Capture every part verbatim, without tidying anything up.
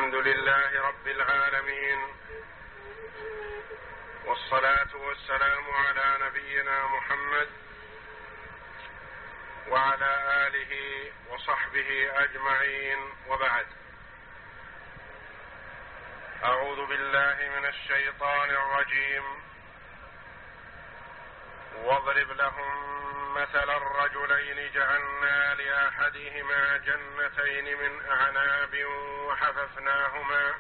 الحمد لله رب العالمين، والصلاة والسلام على نبينا محمد وعلى آله وصحبه أجمعين، وبعد. أعوذ بالله من الشيطان الرجيم. واضرب لهم مثل الرجلين جعلنا لأحدهما جنتين من أعناب وحففناهما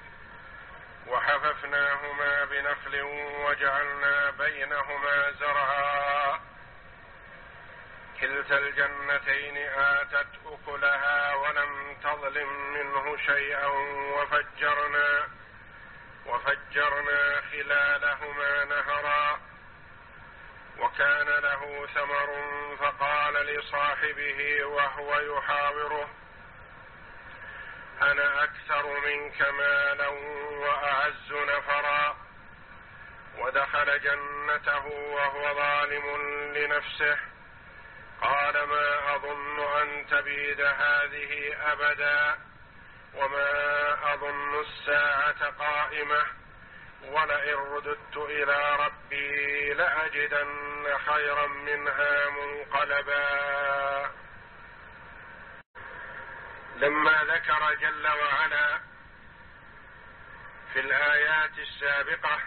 وحففناهما بنخل وجعلنا بينهما زرعا كلتا الجنتين آتت أكلها ولم تظلم منه شيئا وفجرنا وفجرنا خلالهما نهرا وكان له ثمر فقال لصاحبه وهو يحاوره أنا أكثر منك مالا وأعز نفرا ودخل جنته وهو ظالم لنفسه قال ما أظن أن تبيد هذه أبدا وما أظن الساعة قائمة ولئن رددت إلى ربي لأجدن خيرا منها منقلبا. لما ذكر جل وعلا في الآيات السابقة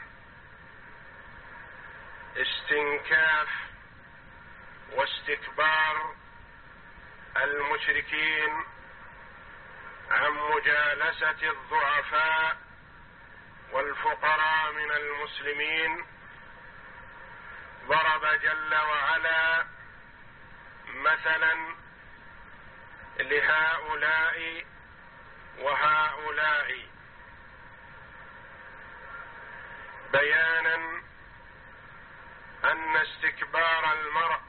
استنكاف واستكبار المشركين عن مجالسة الضعفاء والفقراء من المسلمين، ضرب جل وعلا مثلا لهؤلاء وهؤلاء بيانا أن استكبار المرء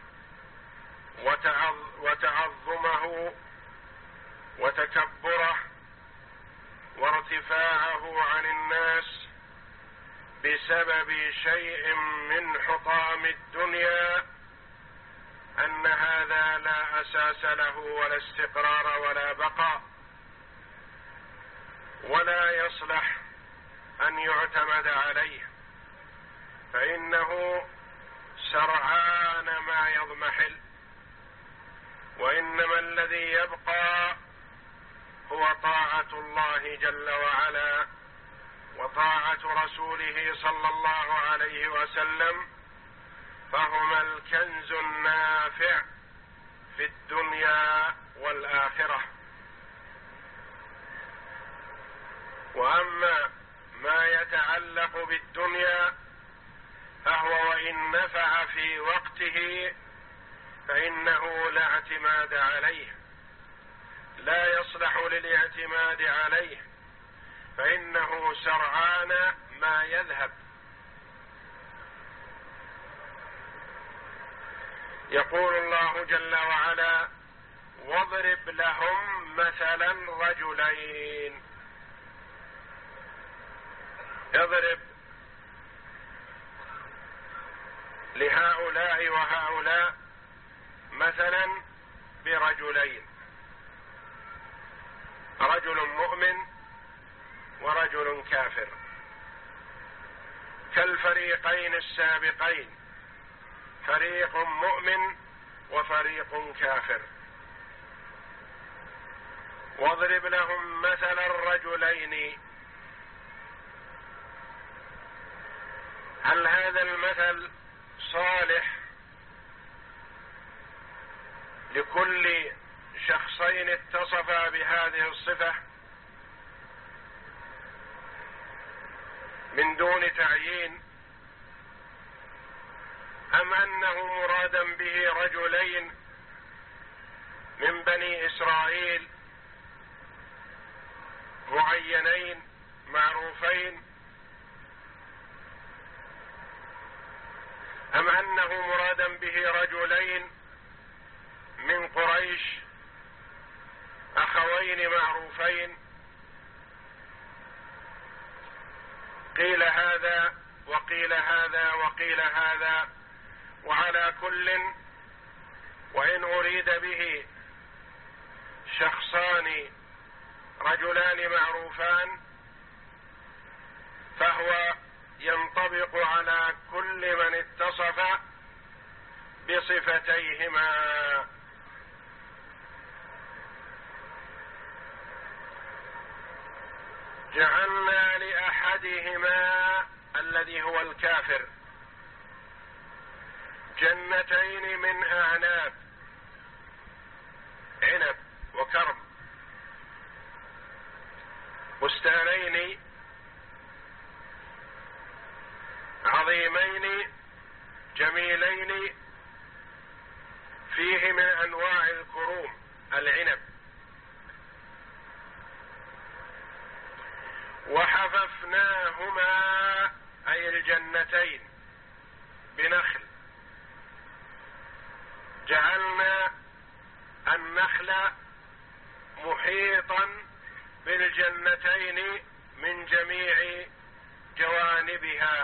وتعظمه وتكبره وارتفاعه عن الناس بسبب شيء من حطام الدنيا أن هذا لا أساس له ولا استقرار ولا بقاء، ولا يصلح أن يعتمد عليه، فإنه سرعان ما يضمحل، وإنما الذي يبقى هو طاعة الله جل وعلا وطاعة رسوله صلى الله عليه وسلم، فهما الكنز النافع في الدنيا والآخرة. وأما ما يتعلق بالدنيا فهو وإن نفع في وقته فإنه لا اعتماد عليه، لا يصلح للاعتماد عليه، فإنه سرعان ما يذهب. يقول الله جل وعلا واضرب لهم مثلا رجلين. اضرب لهؤلاء وهؤلاء مثلا برجلين، رجل مؤمن ورجل كافر، كالفريقين السابقين، فريق مؤمن وفريق كافر. واضرب لهم مثل الرجلين. هل هذا المثل صالح لكل شخصين اتصفا بهذه الصفة من دون تعيين، أم أنه مرادا به رجلين من بني إسرائيل معينين معروفين، أم أنه مرادا به رجلين من قريش أخوين معروفين؟ قيل هذا وقيل هذا وقيل هذا، وعلى كل وإن أريد به شخصان رجلان معروفان فهو ينطبق على كل من اتصف بصفتيهما. جعلنا لأحدهما الذي هو الكافر جنتين من أعناب، عنب وكرم، بستانين عظيمين جميلين فيه من أنواع الكروم العنب، وحففناهما أي الجنتين بنخل، جعلنا النخل محيطا بالجنتين من جميع جوانبها،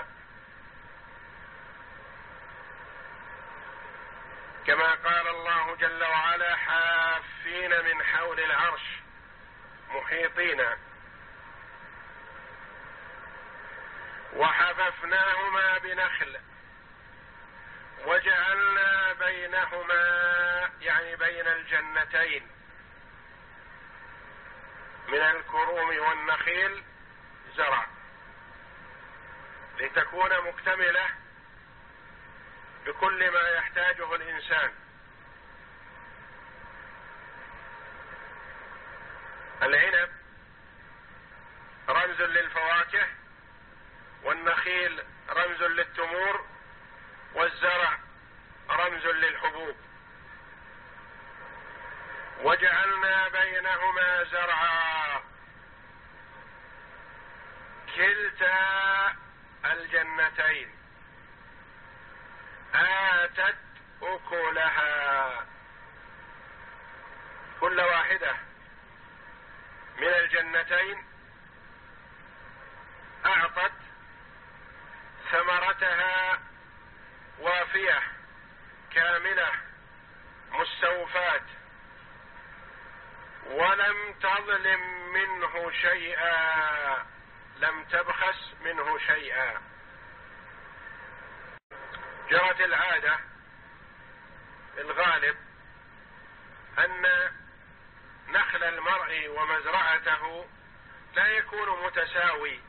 كما قال الله جل وعلا: حافين من حول العرش محيطين. وحففناهما بنخل وجعلنا بينهما يعني بين الجنتين من الكروم والنخيل زرع، لتكون مكتملة بكل ما يحتاجه الإنسان. العنب رمز للفواكه، والنخيل رمز للتمور، والزرع رمز للحبوب. وجعلنا بينهما زرعا، كلتا الجنتين آتت أكلها، كل واحدة من الجنتين أعطت ثمرتها وافية كاملة مستوفاة، ولم تظلم منه شيئا، لم تبخس منه شيئا. جرت العادة الغالب أن نخل المرء ومزرعته لا يكون متساوي،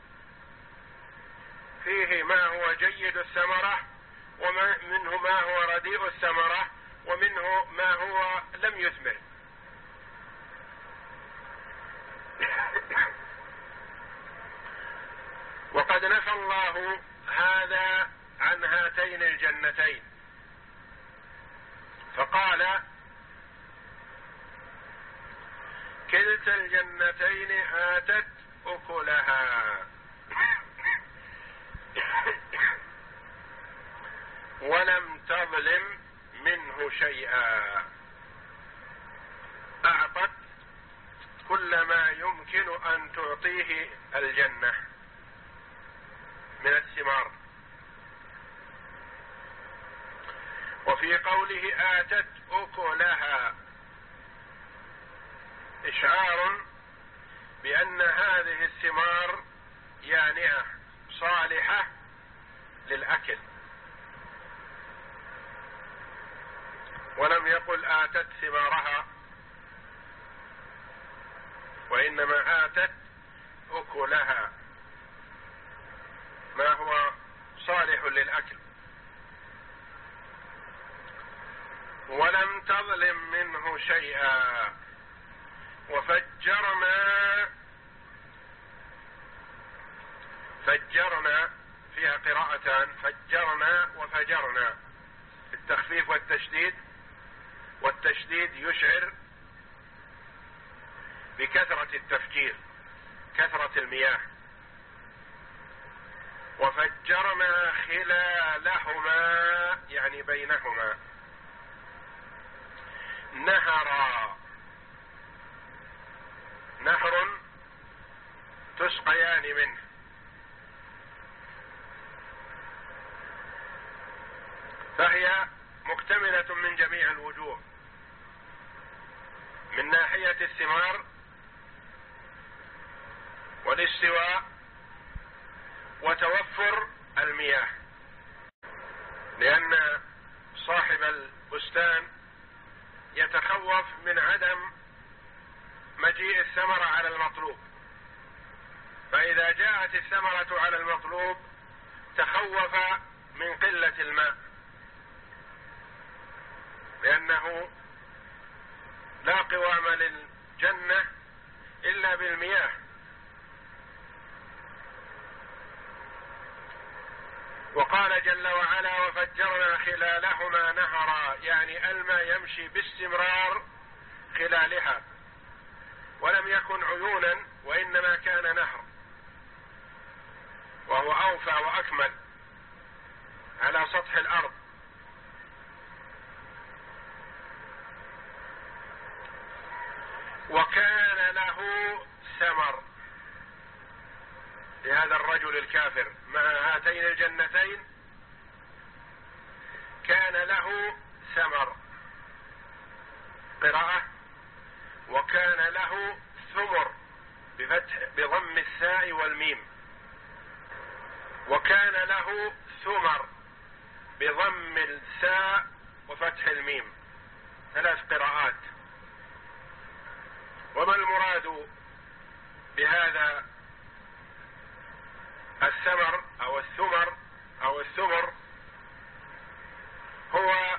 فيه ما هو جيد الثمرة، ومنه ما هو رديء الثمرة، ومنه ما هو لم يثمر. وقد نفى الله هذا عن هاتين الجنتين، فقال: كلتا الجنتين آتت أكلها ولم تظلم منه شيئا، أعطت كل ما يمكن أن تعطيه الجنة من الثمار. وفي قوله آتت أكلها إشعار بأن هذه الثمار يانعة صالحة للأكل، ولم يقل آتت ثمارها، وإنما آتت أكلها ما هو صالح للأكل. ولم تظلم منه شيئا. وفجرنا، فجرنا فيها قراءتان، فجرنا وفجرنا، التخفيف والتشديد، والتشديد يشعر بكثرة التفجير، كثرة المياه. وفجرنا خلالهما يعني بينهما نهرا، نهر تسقيان منه، فهي مكتملة من جميع الوجوه، من ناحية الثمار والاستواء وتوفر المياه، لأن صاحب البستان يتخوف من عدم مجيء الثمرة على المطلوب، فإذا جاءت الثمرة على المطلوب تخوف من قلة الماء، لأنه لا قوام للجنة إلا بالمياه. وقال جل وعلا: وفجرنا خلالهما نهرا، يعني الماء يمشي باستمرار خلالها، ولم يكن عيونا وإنما كان نهر، وهو أوفى وأكمل على سطح الأرض. وكان له ثمر لهذا الرجل الكافر مع هاتين الجنتين، كان له ثمر، قراءة وكان له ثمر بفتح بضم الثاء والميم، وكان له ثمر بضم الثاء وفتح الميم، ثلاث قراءات. وما المراد بهذا الثمر أو الثمر أو الثمر؟ هو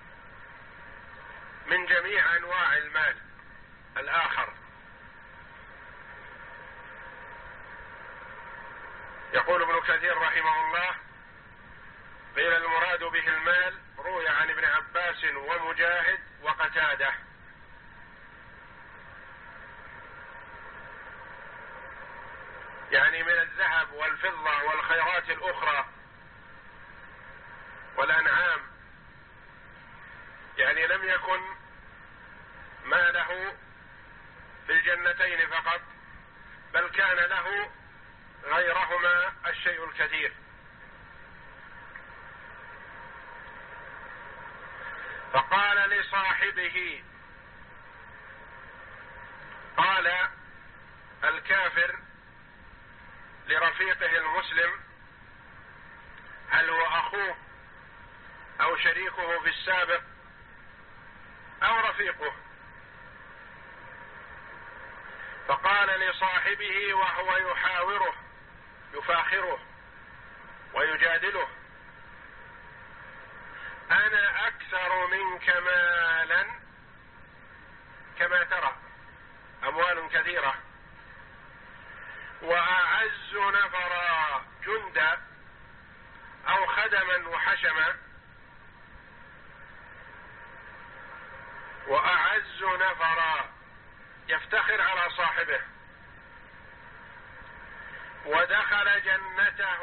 من جميع أنواع المال الآخر. يقول ابن كثير رحمه الله: قيل المراد به المال، روي عن ابن عباس ومجاهد وقتادة. يعني من الذهب والفضة والخيرات الأخرى والأنعام، يعني لم يكن ما له في الجنتين فقط، بل كان له غيرهما الشيء الكثير. فقال لصاحبه، قال الكافر لرفيقه المسلم: هل هو أخوه أو شريكه في السابق أو رفيقه؟ فقال لصاحبه وهو يحاوره يفاخره ويجادله: أنا أكثر منك مالا، كما ترى أموال كثيرة، وأعز نفرا، جندا أو خدما وحشما، وأعز نفرا، يفتخر على صاحبه. ودخل جنته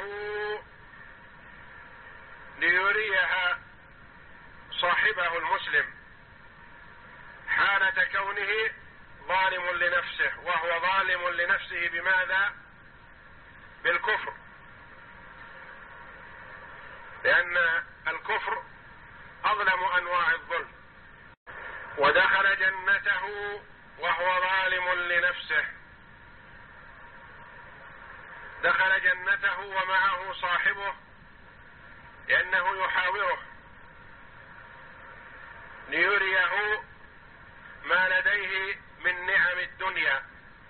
ليريها صاحبه المسلم حالة كونه ظالم لنفسه، وهو ظالم لنفسه بماذا؟ بالكفر، لأن الكفر أظلم أنواع الظلم. ودخل جنته وهو ظالم لنفسه، دخل جنته ومعه صاحبه لأنه يحاوره ليريه ما لديه من نعم الدنيا.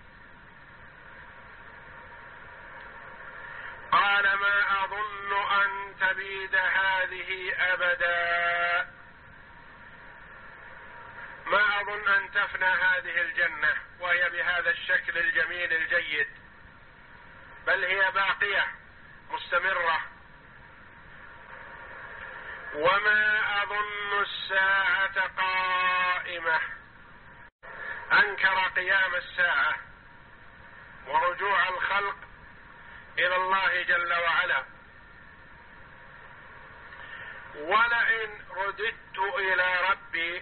قال: ما أظن أن تبيد هذه أبدا، ما أظن أن تفنى هذه الجنة وهي بهذا الشكل الجميل الجيد، بل هي باقية مستمرة. وما أظن الساعة قائمة، أنكر قيام الساعة ورجوع الخلق إلى الله جل وعلا. ولئن رددت إلى ربي،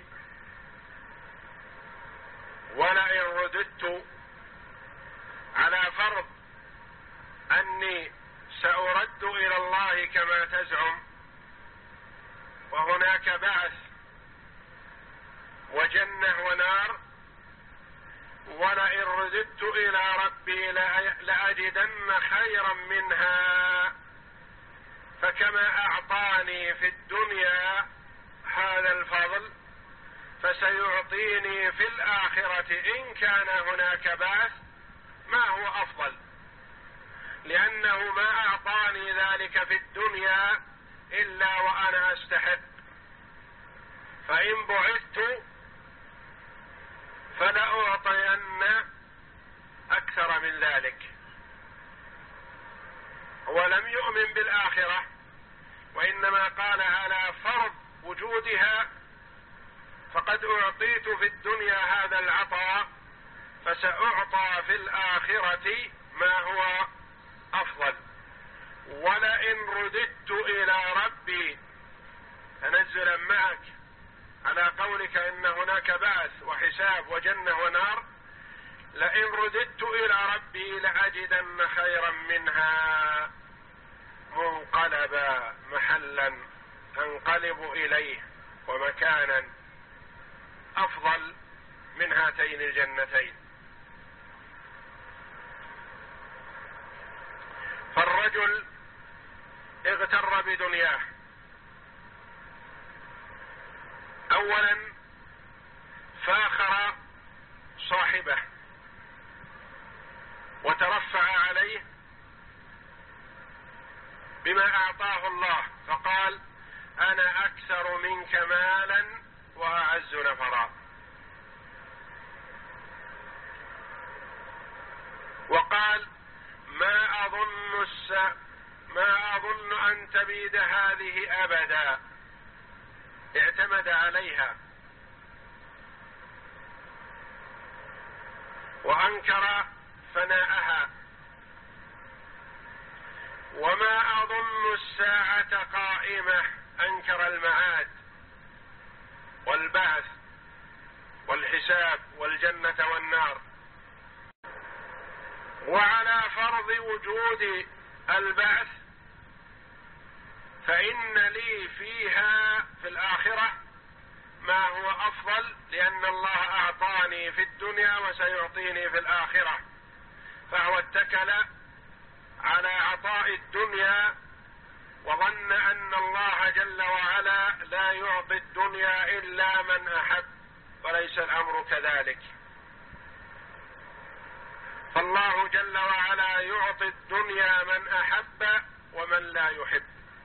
ولئن رددت على فرض أني سأرد إلى الله كما تزعم، وهناك بعث وجنة ونار، ولئن رددت إلى ربي لأجدن خيرا منها، فكما أعطاني في الدنيا هذا الفضل فسيعطيني في الآخرة إن كان هناك بعث ما هو أفضل، لأنه ما أعطاني ذلك في الدنيا إلا وأنا أستحق، فإن بعثت فلأعطين أكثر من ذلك. ولم يؤمن بالآخرة، وإنما قال على فرض وجودها فقد أعطيت في الدنيا هذا العطاء فسأعطى في الآخرة ما هو أفضل. ولئن رددت إلى ربي تنزلا معك على قولك إن هناك بعث وحساب وجنة ونار، لئن رددت إلى ربي لأجدن خيرا منها منقلبا، محلا أنقلب إليه ومكانا أفضل من هاتين الجنتين. فالرجل اغتر بدنياه، أولا فاخر صاحبه وترفع عليه بما أعطاه الله، فقال أنا أكثر منك مالا وأعز نفرا. وقال ما أظن الس... ما أظن أن تبيد هذه أبدا، اعتمد عليها وأنكر فناءها. وما أظن الساعة قائمة، أنكر المعاد والبعث والحساب والجنة والنار. وعلى فرض وجود البعث فإن لي فيها في الآخرة ما هو أفضل، لأن الله أعطاني في الدنيا وسيعطيني في الآخرة، فهو اتكل على عطاء الدنيا وظن أن الله جل وعلا لا يعطي الدنيا إلا من أحب، وليس الأمر كذلك. فالله جل وعلا يعطي الدنيا من أحب ومن لا يحب،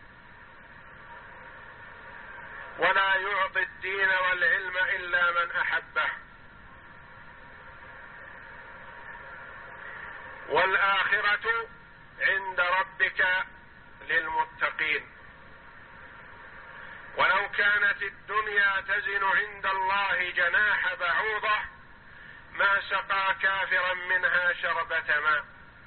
ولا يعطي الدين والعلم إلا من أحبه. والآخرة عند ربك للمتقين. ولو كانت الدنيا تزن عند الله جناح بعوضة ما سقى كافرا منها شربة ماء.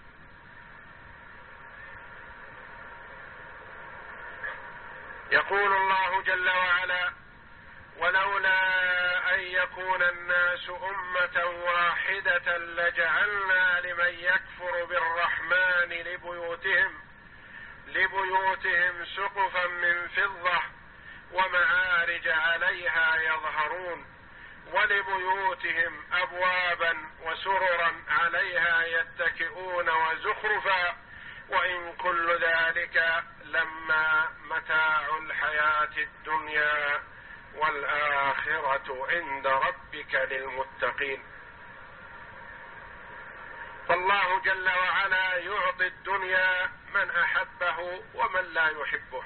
يقول الله جل وعلا ولولا أن يكون الناس أمة واحدة لجعلنا لمن يكفر بالرحمن لبيوتهم لبيوتهم سقفا من فضة ومعارج عليها يظهرون ولبيوتهم أبوابا وسررا عليها يتكئون وزخرفا وإن كل ذلك لما متاع الحياة الدنيا والآخرة عند ربك للمتقين. فالله جل وعلا يعطي الدنيا من أحبه ومن لا يحبه،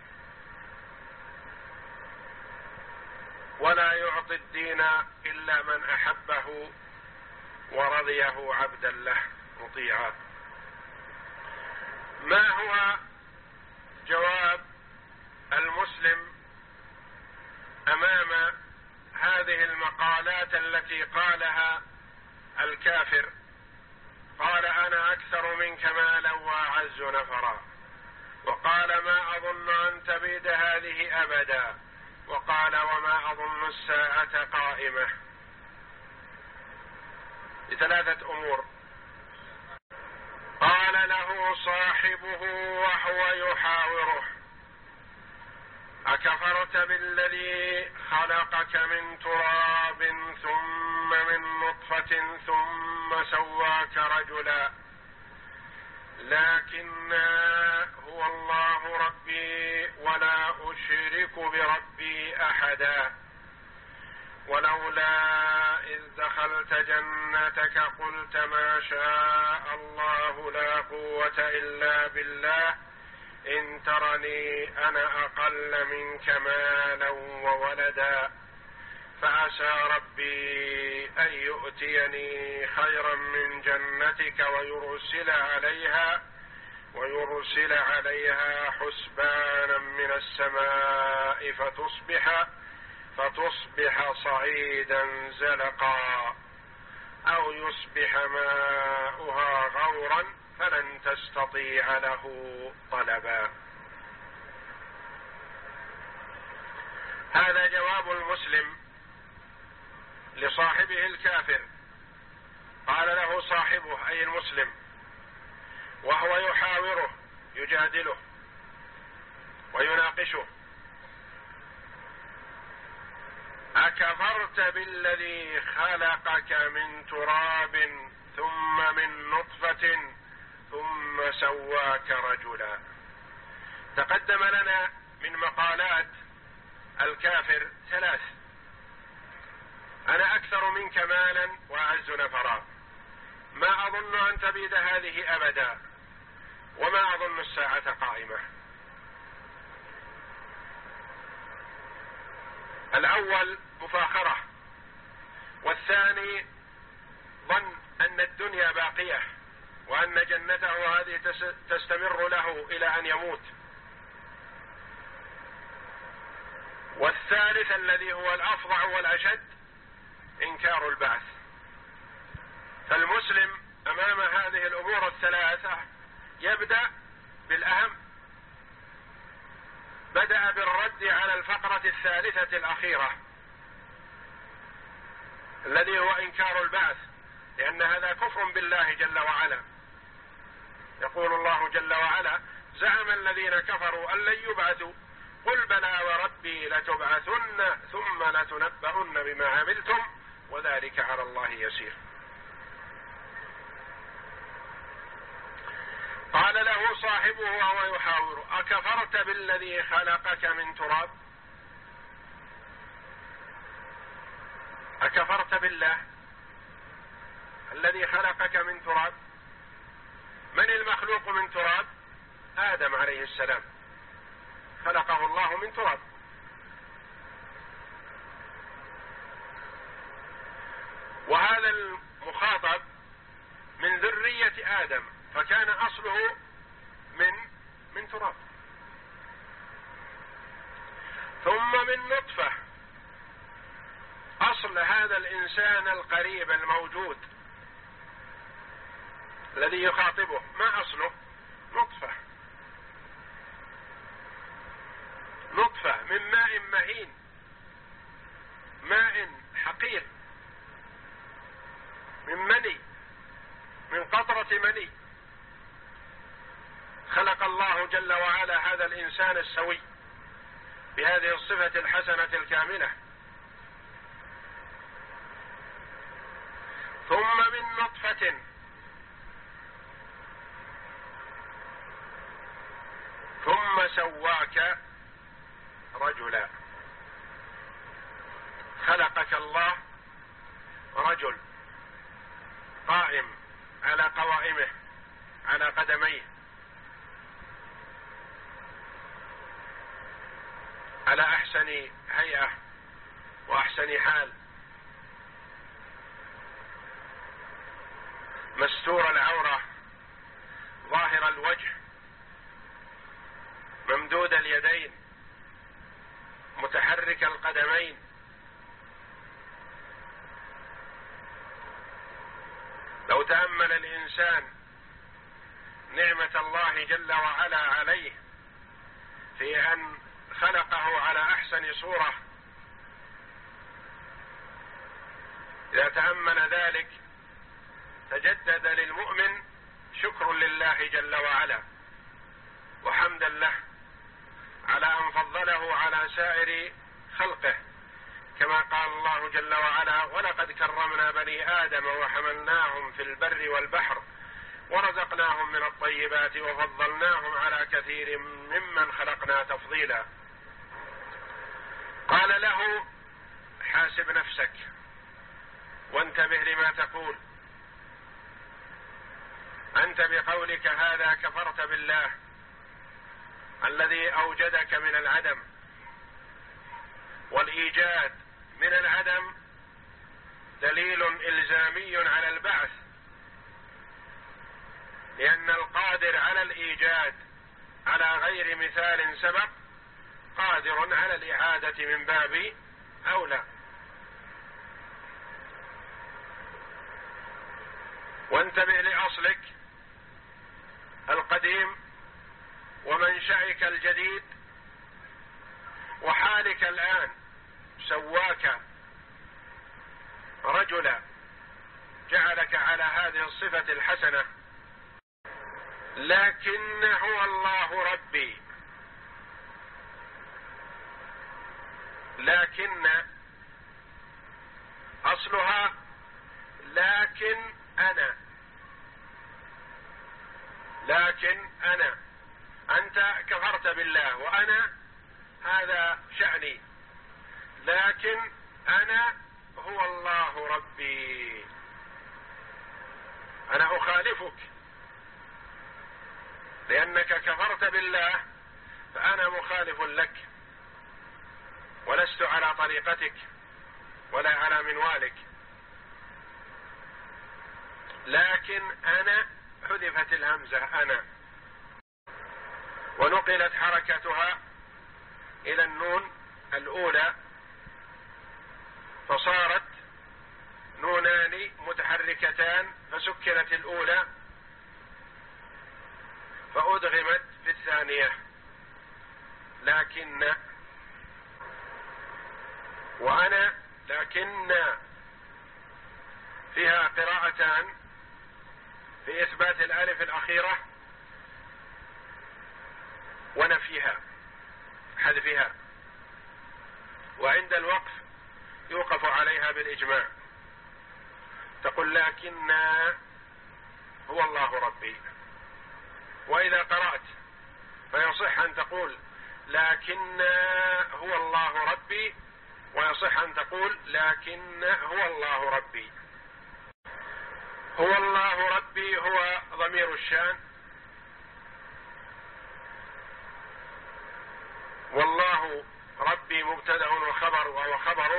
ولا يعطي الدين إلا من أحبه ورضيه عبدا له مطيعا. ما هو جواب المسلم أمام هذه المقالات التي قالها الكافر؟ قال أنا أكثر منك مالا وأعز نفرا، وقال ما أظن أن تبيد هذه أبدا، وقال وما أظن الساعة قائمة، لثلاثة أمور. قال له صاحبه وهو يحاوره أكفرت بالذي خلقك من تراب ثم من نطفة ثم سواك رجلا لكن هو الله ربي ولا أشرك بربي أحدا ولولا إذ دخلت جنتك قلت ما شاء الله لا قوة إلا بالله إن ترني أنا أقل منك مالا وولدا فعسى ربي أن يؤتيني خيرا من جنتك ويرسل عليها ويرسل عليها حسبانا من السماء فتصبح فتصبح صعيدا زلقا أو يصبح ماؤها غورا فلن تستطيع له طلبا. هذا جواب المسلم لصاحبه الكافر. قال له صاحبه أي المسلم وهو يحاوره يجادله ويناقشه: أكفرت بالذي خلقك من تراب ثم من نطفة ثم سواك رجلا. تقدم لنا من مقالات الكافر ثلاث: أنا أكثر منك مالا وأعز نفرا، ما أظن أن تبيد هذه أبدا، وما أظن الساعة قائمة. الأول مفاخرة، والثاني ظن أن الدنيا باقية وأن جنته هذه تستمر له إلى أن يموت. والثالث الذي هو الأفظع والأشد إنكار البعث. فالمسلم أمام هذه الأمور الثلاثة يبدأ بالأهم، بدأ بالرد على الفقرة الثالثة الأخيرة الذي هو إنكار البعث، لأن هذا كفر بالله جل وعلا. يقول الله جل وعلا: زعم الذين كفروا أن لن يبعثوا قل بلى وربي لتبعثن ثم لتنبؤن بما عملتم وذلك على الله يسير. قال له صاحبه وهو يحاور: أكفرت بالذي خلقك من تراب؟ أكفرت بالله الذي خلقك من تراب؟ من المخلوق من تراب؟ آدم عليه السلام، خلقه الله من تراب. وهذا المخاطب من ذرية آدم، فكان أصله من من تراب، ثم من نطفة. أصل هذا الإنسان القريب الموجود الذي يخاطبه ما أصله؟ نطفة، نطفة من ماء مهين، ماء حقير، من مني، من قطرة مني. خلق الله جل وعلا هذا الإنسان السوي بهذه الصفة الحسنة الكاملة. ثم من نطفة، ثم سواك رجلا. خلقك الله رجل قائم على قوائمه، على قدميه، على أحسن هيئة وأحسن حال، مستور العورة، ظاهر الوجه، ممدود اليدين، متحرك القدمين. لو تأمل الإنسان نعمة الله جل وعلا عليه في أن خلقه على أحسن صورة، إذا تأمل ذلك تجدد للمؤمن شكر لله جل وعلا وحمدا له على أن فضله على سائر خلقه كما قال الله جل وعلا: ولقد كرمنا بني آدم وحملناهم في البر والبحر ورزقناهم من الطيبات وفضلناهم على كثير ممن خلقنا تفضيلا. قال له: حاسب نفسك وانتبه لما تقول، أنت بقولك هذا كفرت بالله الذي أوجدك من العدم، والإيجاد من العدم دليل إلزامي على البعث، لأن القادر على الإيجاد على غير مثال سبق قادر على الإعادة من باب أولى. وانتبه لأصلك القديم ومنشأك الجديد وحالك الآن، سواك رجلا جعلك على هذه الصفة الحسنة. لكن هو الله ربي، لكن أصلها لكن أنا، لكن أنا، أنت كفرت بالله وأنا هذا شأني، لكن أنا هو الله ربي، أنا أخالفك لأنك كفرت بالله، فأنا مخالف لك ولست على طريقتك ولا على منوالك. لكن أنا حذفت الهمزة أنا، ونقلت حركتها إلى النون الأولى فصارت نونان متحركتان، فسكنت الأولى فأدغمت في الثانية. لكن وأنا، لكن فيها قراءتان في إثبات الألف الأخيرة ونفيها حذفها، وعند الوقف يوقف عليها بالإجماع، تقول لكن هو الله ربي. وإذا قرأت فيصح أن تقول لكن هو الله ربي، ويصح أن تقول لكن هو الله ربي. هو الله ربي هو ضمير الشان، والله ربي مبتدأ وخبر وهو خبره.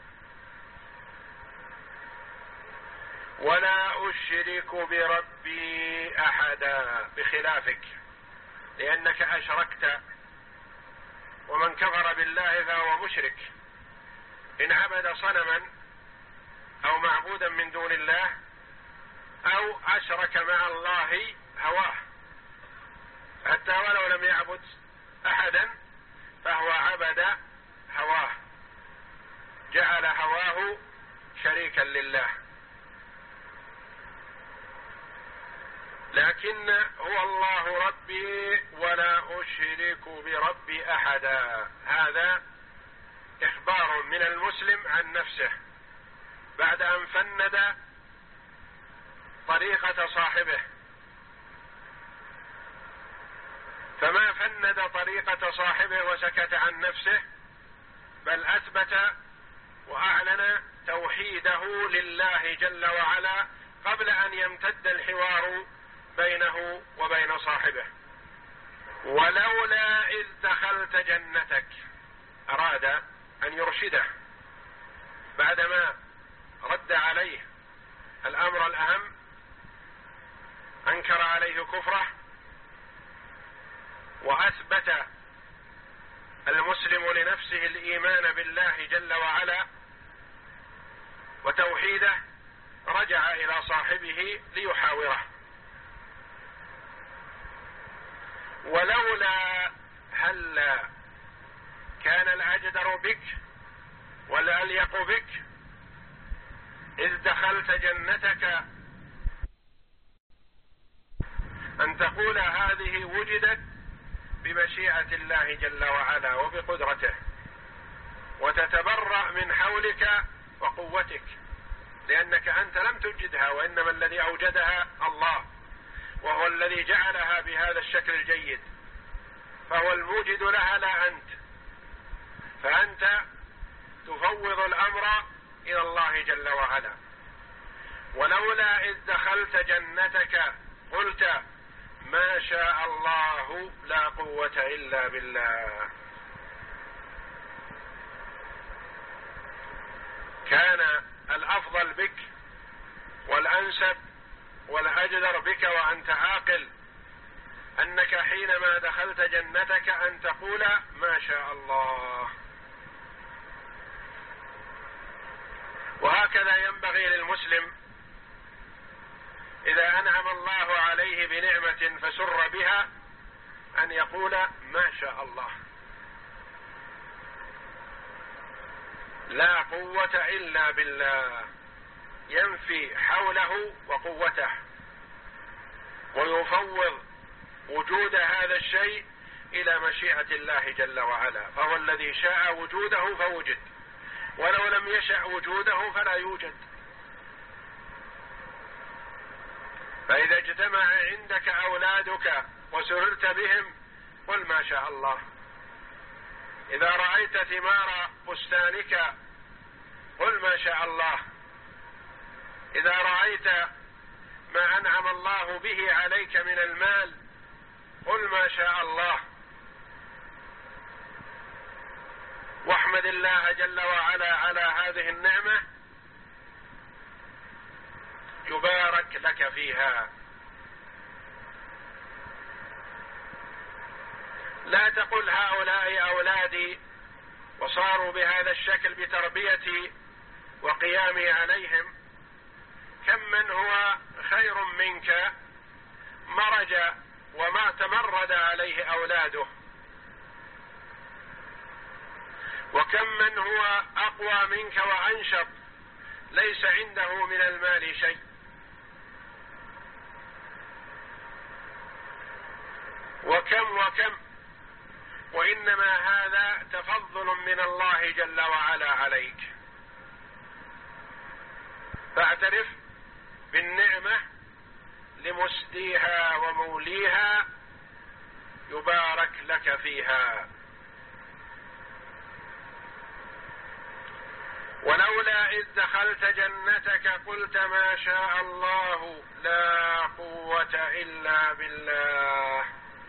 ولا أشرك بربي أحدا، بخلافك لأنك أشركت، ومن كفر بالله فهو مشرك إن عبد صنما أو معبودا من دون الله أو أشرك مع الله هواه، حتى ولو لم يعبد أحدا فهو عبد هواه، جعل هواه شريكا لله. لكن هو الله ربي ولا أشرك بربي أحدا، هذا إخبار من المسلم عن نفسه بعد أن فند طريقة صاحبه، فما فند طريقة صاحبه وسكت عن نفسه، بل أثبت وأعلن توحيده لله جل وعلا قبل أن يمتد الحوار بينه وبين صاحبه. ولولا إذ دخلت جنتك، أراد أن يرشده بعدما رد عليه الأمر الأهم، أنكر عليه كفره وأثبت المسلم لنفسه الإيمان بالله جل وعلا وتوحيده، رجع إلى صاحبه ليحاوره. ولولا هلا كان الأجدر بك والأليق بك إذ دخلت جنتك أن تقول هذه وجدت بمشيئة الله جل وعلا وبقدرته، وتتبرأ من حولك وقوتك، لأنك أنت لم توجدها، وإنما الذي أوجدها الله، وهو الذي جعلها بهذا الشكل الجيد، فهو الموجد لها لا أنت. فأنت تفوض الأمر إلى الله جل وعلا. ولولا إذ دخلت جنتك قلت ما شاء الله لا قوة إلا بالله. كان الأفضل بك والأنسب والأجدر بك وأنت عاقل أنك حينما دخلت جنتك أن تقول ما شاء الله. وهكذا ينبغي للمسلم إذا أنعم الله عليه بنعمة فسر بها أن يقول ما شاء الله، لا قوة إلا بالله، ينفي حوله وقوته، ويفوض وجود هذا الشيء إلى مشيئة الله جل وعلا، فهو الذي شاء وجوده فوجد، ولو لم يشأ وجوده فلا يوجد. فإذا اجتمع عندك أولادك وسررت بهم قل ما شاء الله. إذا رأيت ثمار بستانك قل ما شاء الله. إذا رأيت ما أنعم الله به عليك من المال قل ما شاء الله، واحمد الله جل وعلا على هذه النعمة يبارك لك فيها. لا تقل هؤلاء أولادي وصاروا بهذا الشكل بتربيتي وقيامي عليهم، كم من هو خير منك مرج وما تمرد عليه أولاده، وكم من هو أقوى منك وأنشط ليس عنده من المال شيء. وكم وكم وإنما هذا تفضل من الله جل وعلا عليك. فاعترف بالنعمة لمسديها وموليها يبارك لك فيها. ولولا إذ دخلت جنتك قلت ما شاء الله لا قوة إلا بالله.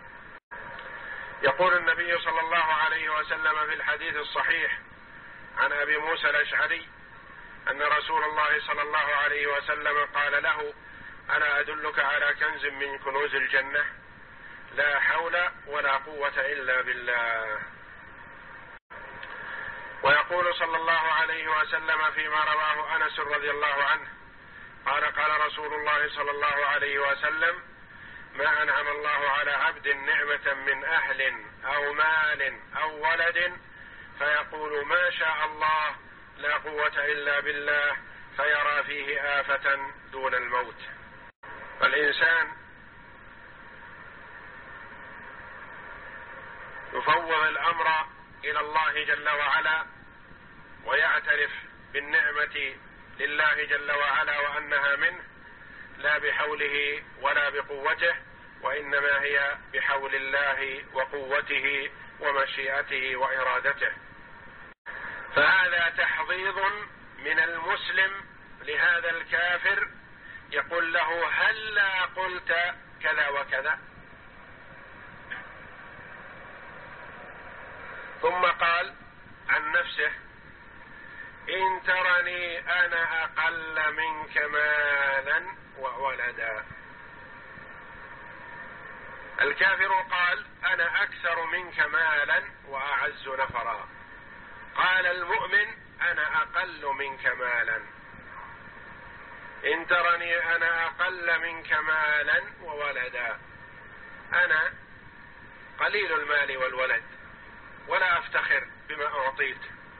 يقول النبي صلى الله عليه وسلم في الحديث الصحيح عن أبي موسى الأشعري أن رسول الله صلى الله عليه وسلم قال له أنا أدلك على كنز من كنوز الجنة لا حول ولا قوة إلا بالله. ويقول صلى الله عليه وسلم فيما رواه أنس رضي الله عنه قال قال رسول الله صلى الله عليه وسلم ما أنعم الله على عبد نعمة من أهل أو مال أو ولد فيقول ما شاء الله لا قوة إلا بالله فيرى فيه آفة دون الموت. فالإنسان يفوض الأمر إلى الله جل وعلا ويعترف بالنعمة لله جل وعلا وأنها منه لا بحوله ولا بقوته، وإنما هي بحول الله وقوته ومشيئته وإرادته. فهذا تحضيض من المسلم لهذا الكافر يقول له هلا قلت كذا وكذا. ثم قال عن نفسه إن ترني أنا أقل منك مالا وولدا. الكافر قال أنا أكثر منك مالا وأعز نفرا. قال المؤمن أنا أقل منك مالا. إن ترني أنا أقل منك مالا وولدا، أنا قليل المال والولد ولا أفتخر بما أعطيت،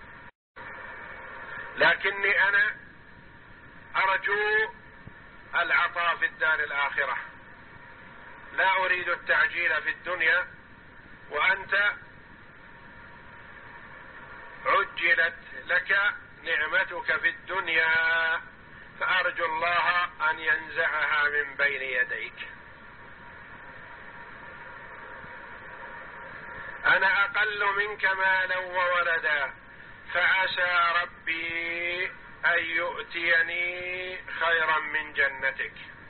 لكني أنا أرجو العطاء في الدار الآخرة، لا أريد التعجيل في الدنيا، وأنت عجلت لك نعمتك في الدنيا فأرجو الله أن ينزعها من بين يديك. أنا أقل منك مالا وولدا فعسى ربي أن يؤتيني خيرا من جنتك.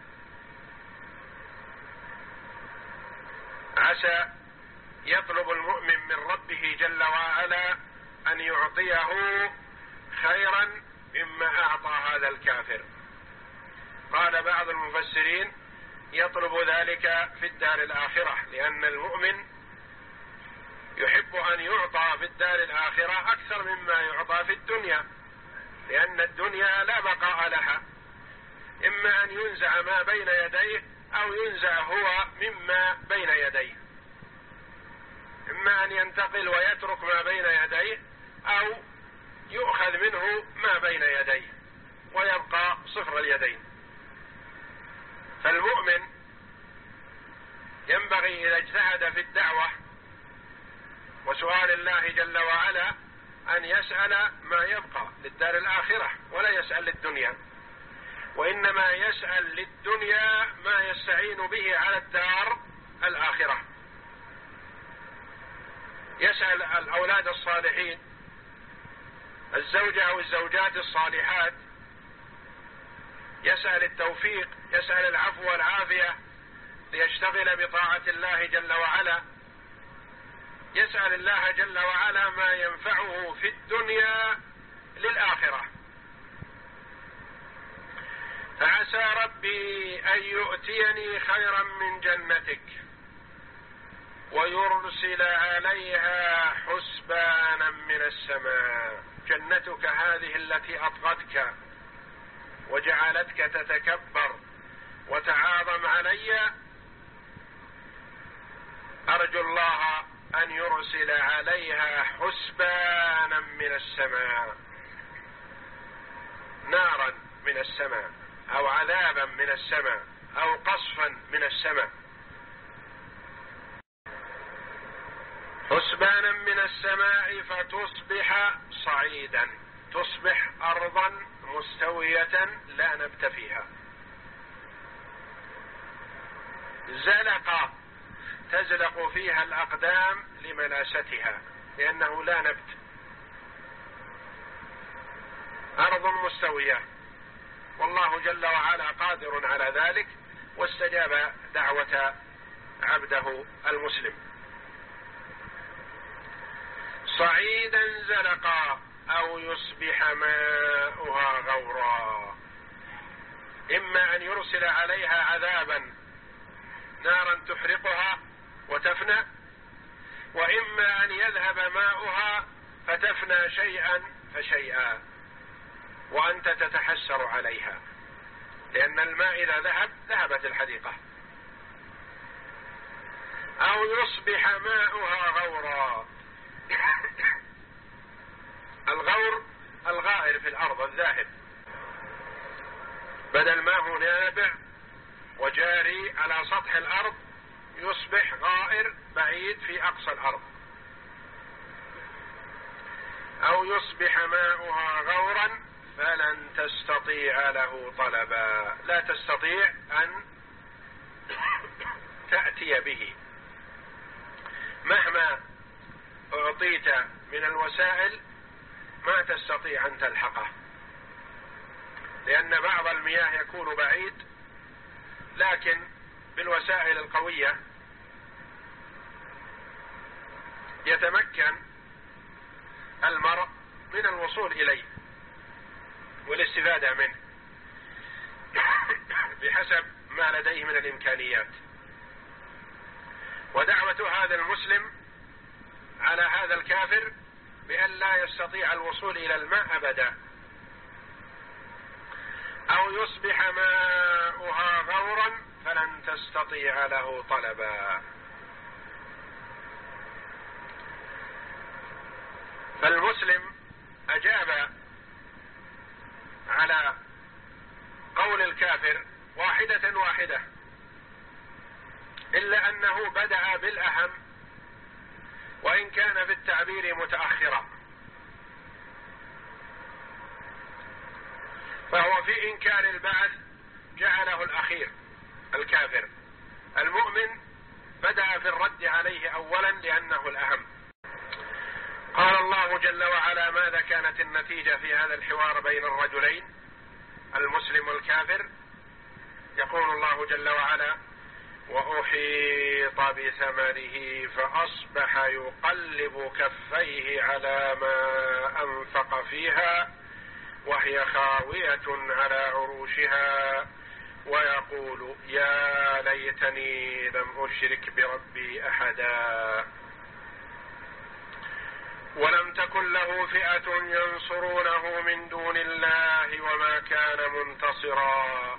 عسى يطلب المؤمن من ربه جل وعلا أن يعطيه خيرا مما أعطى هذا الكافر. قال بعض المفسرين يطلب ذلك في الدار الآخرة، لأن المؤمن يحب أن يعطى في الدار الآخرة أكثر مما يعطى في الدنيا، لأن الدنيا لا بقاء لها، إما أن ينزع ما بين يديه أو ينزع هو مما بين يديه، إما أن ينتقل ويترك ما بين يديه أو يؤخذ منه ما بين يديه ويبقى صفر اليدين. فالمؤمن ينبغي إذا اجتهد في الدعوة وسؤال الله جل وعلا أن يسأل ما يبقى للدار الآخرة ولا يسأل للدنيا، وإنما يسأل للدنيا ما يستعين به على الدار الآخرة. يسأل الأولاد الصالحين، الزوجة أو الزوجات الصالحات، يسأل التوفيق، يسأل العفو والعافية ليشتغل بطاعة الله جل وعلا، يسأل الله جل وعلا ما ينفعه في الدنيا للآخرة. فعسى ربي أن يؤتيني خيرا من جنتك ويرسل عليها حسبانا من السماء. جنتك هذه التي أطغتك وجعلتك تتكبر وتعاظم علي، أرجو الله أن يرسل عليها حسبانا من السماء، نارا من السماء أو عذابا من السماء أو قصفا من السماء. حسبانا من السماء فتصبح صعيدا، تصبح أرضا مستوية لا نبت فيها. زلق، تزلق فيها الأقدام لملاستها لأنه لا نبت. أرض مستوية، والله جل وعلا قادر على ذلك، واستجاب دعوة عبده المسلم. صعيدا زلقا أو يصبح ماؤها غورا، إما أن يرسل عليها عذابا نارا تحرقها وتفنى، وإما أن يذهب ماؤها فتفنى شيئا فشيئا وأنت تتحسر عليها، لأن الماء إذا ذهب ذهبت الحديقة. أو يصبح ماؤها غورا. الغور الغائر في الأرض الذاهب، بدل ما هو نابع وجاري على سطح الأرض يصبح غائر بعيد في أقصى الأرض. أو يصبح ماؤها غورا فلن تستطيع له طلبا، لا تستطيع أن تأتي به مهما أعطيت من الوسائل، ما تستطيع أن تلحقه، لأن بعض المياه يكون بعيد، لكن بالوسائل القوية يتمكن المرء من الوصول إليه والاستفادة منه بحسب ما لديه من الإمكانيات. ودعوة هذا المسلم على هذا الكافر بأن لا يستطيع الوصول إلى الماء أبدا. أو يصبح ماؤها غورا فلن تستطيع له طلبا. فالمسلم أجاب على قول الكافر واحدة واحدة، إلا أنه بدأ بالأهم وإن كان في التعبير متأخرا. فهو في إنكار البعث جعله الأخير الكافر. المؤمن بدأ في الرد عليه أولا لأنه الأهم. قال الله جل وعلا: ماذا كانت النتيجة في هذا الحوار بين الرجلين المسلم والكافر؟ يقول الله جل وعلا: وأحيط بثمره فأصبح يقلب كفيه على ما أنفق فيها وهي خاوية على عروشها ويقول يا ليتني لم أشرك بربي أحدا. ولم تكن له فئة ينصرونه من دون الله وما كان منتصرا.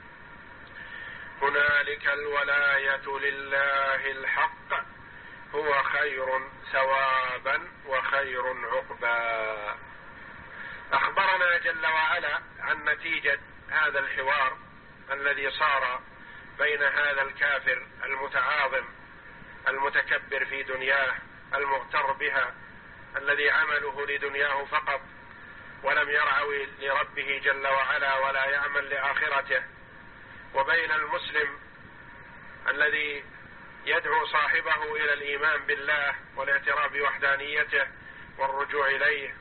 هنالك الولاية لله الحق هو خير ثوابا وخير عقبا. أخبرنا جل وعلا عن نتيجة هذا الحوار الذي صار بين هذا الكافر المتعاظم المتكبر في دنياه المغتر بها الذي عمله لدنياه فقط ولم يرعوي لربه جل وعلا ولا يعمل لآخرته، وبين المسلم الذي يدعو صاحبه إلى الإيمان بالله والاعتراف بوحدانيته والرجوع إليه.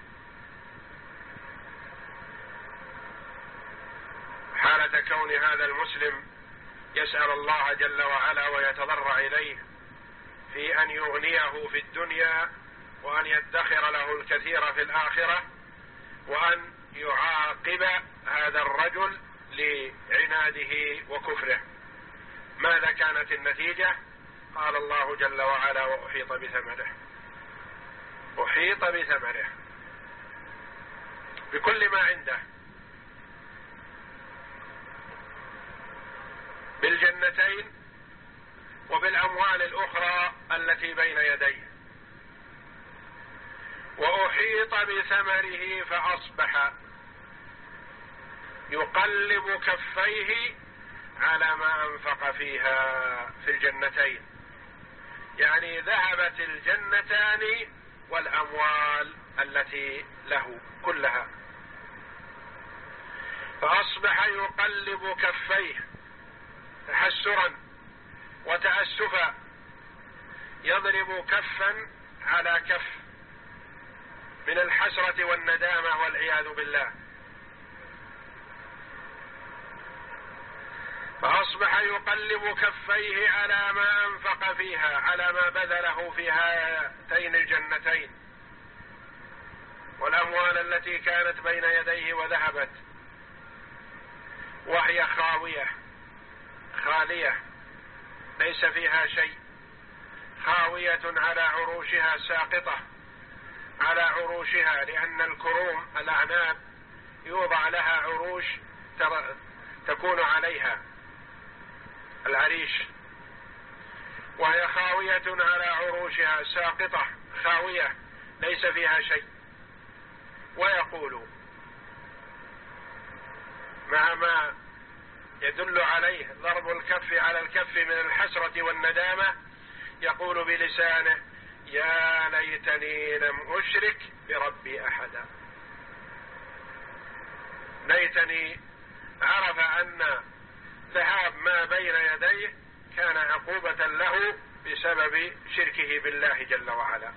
حالة كون هذا المسلم يسأل الله جل وعلا ويتضرع إليه في أن يغنيه في الدنيا وأن يدخر له الكثير في الآخرة وأن يعاقب هذا الرجل لعناده وكفره. ماذا كانت النتيجة؟ قال الله جل وعلا: وأحيط بثمره. أحيط بثمره بكل ما عنده، بالجنتين وبالأموال الأخرى التي بين يديه. وأحيط بثمره فأصبح يقلب كفيه على ما أنفق فيها في الجنتين، يعني ذهبت الجنتان والأموال التي له كلها. فأصبح يقلب كفيه تحسرا وتأسفا، يضرب كفا على كف من الحسرة والندامة والعياذ بالله. فأصبح يقلب كفيه على ما أنفق فيها، على ما بذله في هاتين الجنتين والأموال التي كانت بين يديه وذهبت، وهي خاوية خالية ليس فيها شيء، خاوية على عروشها، ساقطة على عروشها، لأن الكروم الأعناب يوضع لها عروش تكون عليها العريش، وهي خاوية على عروشها، ساقطة خاوية ليس فيها شيء. ويقول مع ما يدل عليه ضرب الكف على الكف من الحسرة والندامة، يقول بلسانه يا ليتني لم أشرك بربي أحدا. ليتني عرف أن ذهاب ما بين يديه كان عقوبة له بسبب شركه بالله جل وعلا.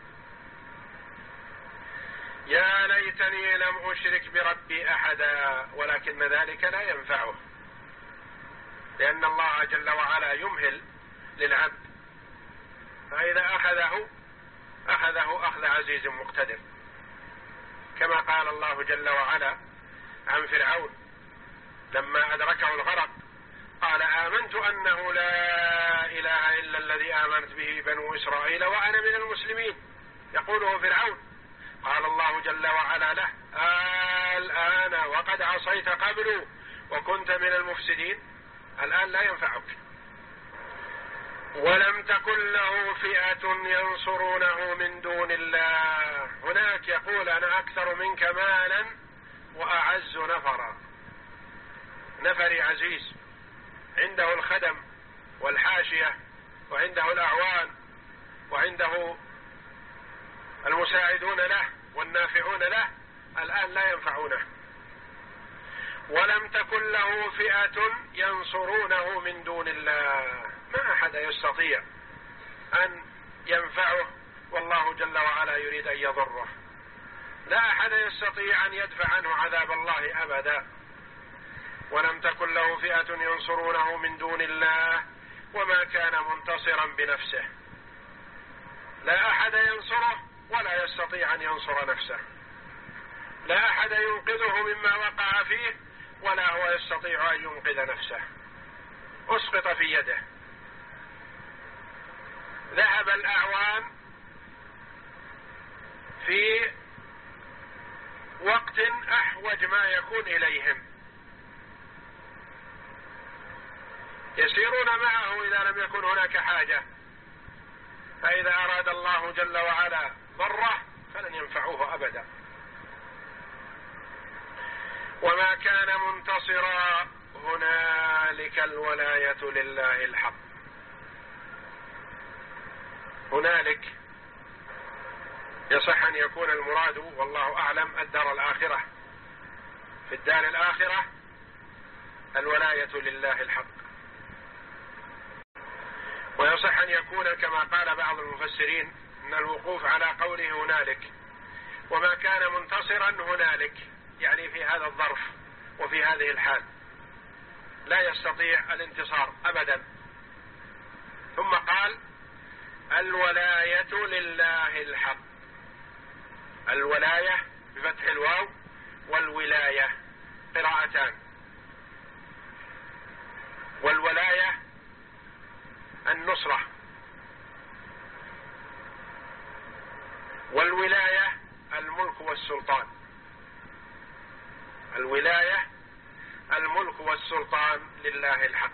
يا ليتني لم أشرك بربي أحدا، ولكن ذلك لا ينفعه، لأن الله جل وعلا يمهل للعبد، فإذا أخذه أخذه أخذ عزيز مقتدر، كما قال الله جل وعلا عن فرعون لما أدركه الغرق قال آمنت أنه لا إله إلا الذي آمنت به بنو إسرائيل وأنا من المسلمين. يقوله فرعون، قال الله جل وعلا له الآن وقد عصيت قبل وكنت من المفسدين، الآن لا ينفعك. ولم تكن له فئة ينصرونه من دون الله. هناك يقول أنا أكثر منك مالا وأعز نفرا، نفري عزيز، عنده الخدم والحاشية وعنده الأعوان وعنده المساعدون له والنافعون له، الآن لا ينفعونه. ولم تكن له فئة ينصرونه من دون الله. ما أحد يستطيع أن ينفعه والله جل وعلا يريد أن يضره، لا أحد يستطيع أن يدفع عنه عذاب الله أبدا. ولم تكن له فئة ينصرونه من دون الله وما كان منتصرا بنفسه، لا أحد ينصره ولا يستطيع أن ينصر نفسه، لا أحد ينقذه مما وقع فيه ولا هو يستطيع أن ينقذ نفسه، أسقط في يده. ذهب الأعوان في وقت أحوج ما يكون إليهم، يسيرون معه إذا لم يكن هناك حاجة، فإذا أراد الله جل وعلا ضره فلن ينفعوه أبدا. وما كان منتصرا هنالك الولاية لله الحق. هنالك يصح أن يكون المراد والله أعلم الدار الآخرة، في الدار الآخرة الولاية لله الحق. ويصح أن يكون كما قال بعض المفسرين أن الوقوف على قوله هنالك وما كان منتصرا هنالك، يعني في هذا الظرف وفي هذه الحال لا يستطيع الانتصار أبدا. ثم قال الولاية لله الحق، الولاية بفتح الواو والولاية قراءتان. والولاية النصرة، والولاية الملك والسلطان. الولاية الملك والسلطان لله الحق،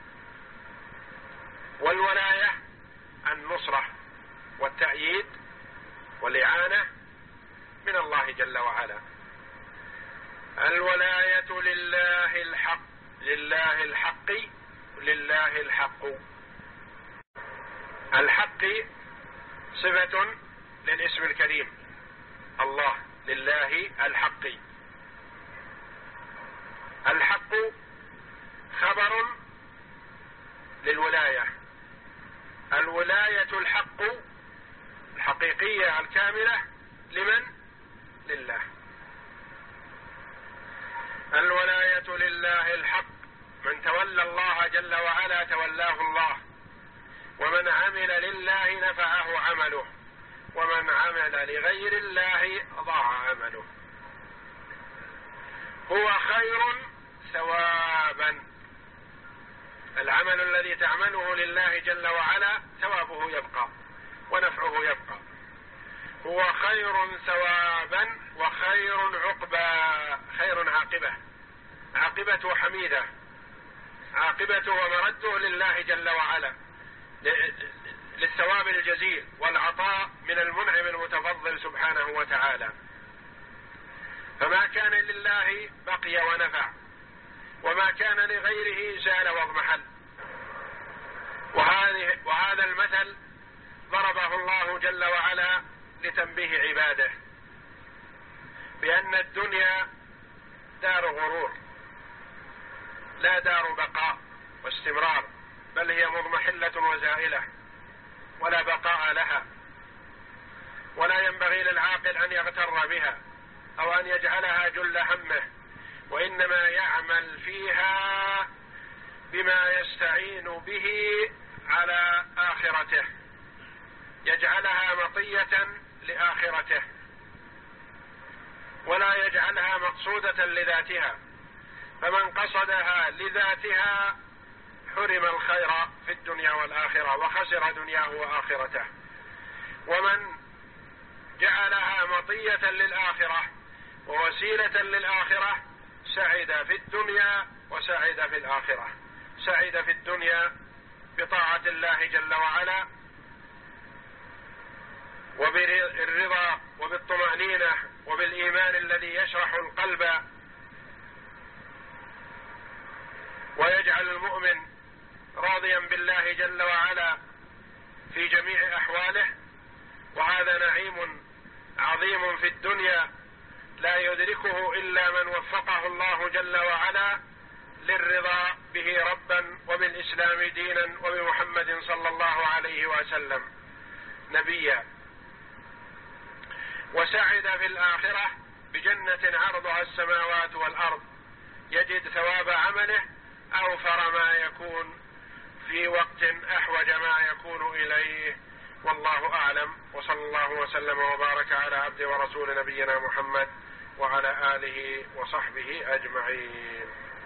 والولاية النصرة والتأييد والإعانة من الله جل وعلا. الولاية لله الحق، لله الحق، لله الحق. الحق صفة للاسم الكريم الله، لله الحق. الحق خبر للولاية، الولاية الحق الحقيقية الكاملة لمن؟ لله. الولاية لله الحق، من تولى الله جل وعلا تولاه الله، ومن عمل لله نفعه عمله، ومن عمل لغير الله ضاع عمله. هو خير ثوابا، العمل الذي تعمله لله جل وعلا ثوابه يبقى ونفعه يبقى. هو خير ثوابا وخير عقبا، خير عاقبة، عاقبته حميدة، عاقبته ومرده لله جل وعلا للثواب الجزيل والعطاء من المنعم المتفضل سبحانه وتعالى. فما كان لله بقي ونفع، وما كان لغيره زال واضمحل. وهذه وهذا المثل ضربه الله جل وعلا لتنبيه عباده بأن الدنيا دار غرور لا دار بقاء واستمرار، بل هي مضمحلة وزائلة ولا بقاء لها، ولا ينبغي للعاقل أن يغتر بها أو أن يجعلها جل همه، وإنما يعمل فيها بما يستعين به على آخرته، يجعلها مطية لآخرته ولا يجعلها مقصودة لذاتها. فمن قصدها لذاتها حرم الخير في الدنيا والآخرة وخسر دنياه وآخرته، ومن جعلها مطية للآخرة ووسيلة للآخرة سعد في الدنيا وسعد في الآخرة. سعد في الدنيا بطاعة الله جل وعلا وبالرضا وبالطمأنينة وبالإيمان الذي يشرح القلب ويجعل المؤمن راضيا بالله جل وعلا في جميع أحواله، وهذا نعيم عظيم في الدنيا لا يدركه إلا من وفقه الله جل وعلا للرضا به ربا وبالإسلام دينا وبمحمد صلى الله عليه وسلم نبيا، وسعد في الآخرة بجنة عرضها السماوات والأرض يجد ثواب عمله أوفر ما يكون في وقت أحوج ما يكون إليه. والله أعلم، وصلى الله وسلم وبارك على عبد ورسول نبينا محمد وعلى آله وصحبه أجمعين.